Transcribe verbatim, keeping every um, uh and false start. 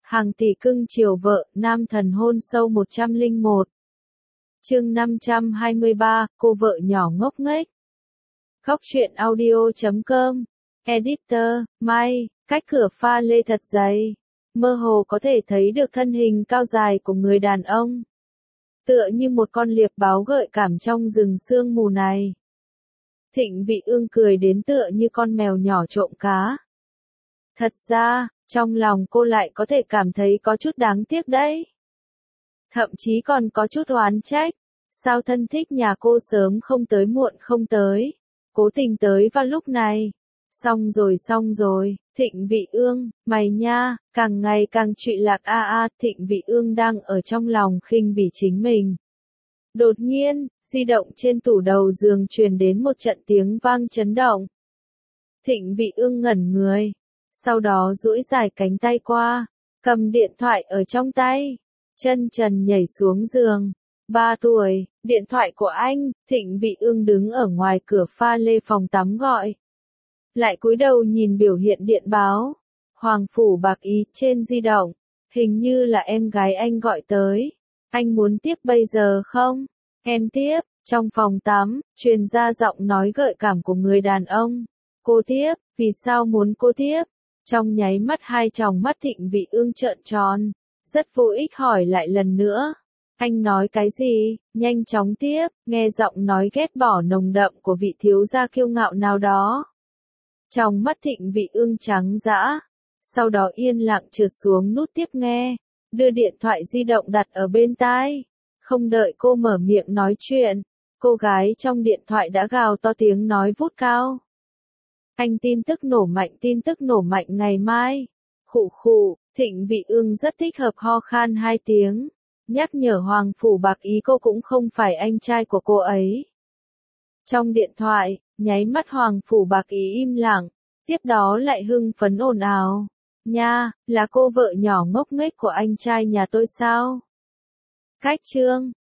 Hàng tỷ cưng chiều vợ, nam thần hôn sâu một trăm lẻ một. Chương năm trăm hai mươi ba, cô vợ nhỏ ngốc nghếch. Góc truyện audio chấm com. Editor, Mai, cách cửa pha lê thật dày. Mơ hồ có thể thấy được thân hình cao dài của người đàn ông. Tựa như một con liệp báo gợi cảm trong rừng sương mù này. Thịnh Vị Ương cười đến tựa như con mèo nhỏ trộm cá. Thật ra, trong lòng cô lại có thể cảm thấy có chút đáng tiếc đấy. Thậm chí còn có chút oán trách. Sao thân thích nhà cô sớm không tới muộn không tới. Cố tình tới vào lúc này. Xong rồi xong rồi, Thịnh Vị Ương, mày nha, càng ngày càng trụy lạc a a, Thịnh Vị Ương đang ở trong lòng khinh bỉ chính mình. Đột nhiên, di động trên tủ đầu giường truyền đến một trận tiếng vang chấn động. Thịnh Vị Ương ngẩn người, sau đó duỗi dài cánh tay qua, cầm điện thoại ở trong tay, chân trần nhảy xuống giường. Ba tuổi, điện thoại của anh, Thịnh Vị Ương đứng ở ngoài cửa pha lê phòng tắm gọi. Lại cúi đầu nhìn biểu hiện điện báo. Hoàng Phủ Bạc Ý trên di động. Hình như là em gái anh gọi tới. Anh muốn tiếp bây giờ không? Em tiếp. Trong phòng tắm, truyền ra giọng nói gợi cảm của người đàn ông. Cô tiếp, vì sao muốn cô tiếp? Trong nháy mắt hai tròng mắt Thịnh Vị Ương trợn tròn. Rất vô ích hỏi lại lần nữa. Anh nói cái gì? Nhanh chóng tiếp, nghe giọng nói ghét bỏ nồng đậm của vị thiếu gia kiêu ngạo nào đó. Trong mắt Thịnh Vị Ương trắng dã, sau đó yên lặng trượt xuống nút tiếp nghe, đưa điện thoại di động đặt ở bên tai. Không đợi cô mở miệng nói chuyện, cô gái trong điện thoại đã gào to tiếng nói vút cao. Anh tin tức nổ mạnh tin tức nổ mạnh ngày mai. Khụ khụ, Thịnh Vị Ương rất thích hợp ho khan hai tiếng. Nhắc nhở Hoàng Phủ Bạc Ý cô cũng không phải anh trai của cô ấy. Trong điện thoại, nháy mắt Hoàng Phủ Bạc Ý im lặng, tiếp đó lại hưng phấn ồn ào. Nha, là cô vợ nhỏ ngốc nghếch của anh trai nhà tôi sao? Cách chương,